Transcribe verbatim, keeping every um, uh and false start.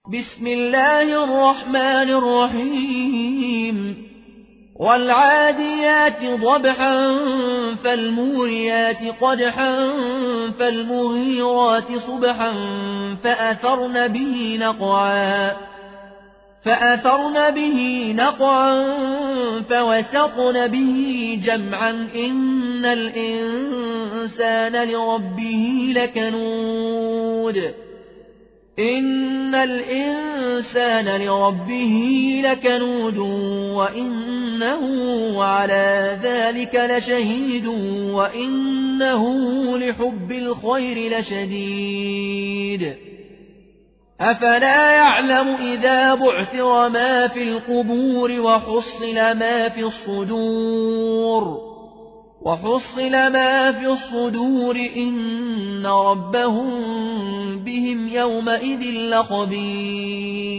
بسم الله الرحمن الرحيم والعاديات ضبحا فالموريات قدحا فالمغيرات صبحا فأثرن به نقعا فأثرن به نقعا فوسطن به جمعا إن الإنسان لربه لكنود إن الإنسان لربه لكنود وإنه على ذلك لشهيد وإنه لحب الخير لشديد أفلا يعلم إذا بعثر ما في القبور وحصل ما في الصدور وحصل ما في الصدور إن ربهم بهم يومئذ لخبير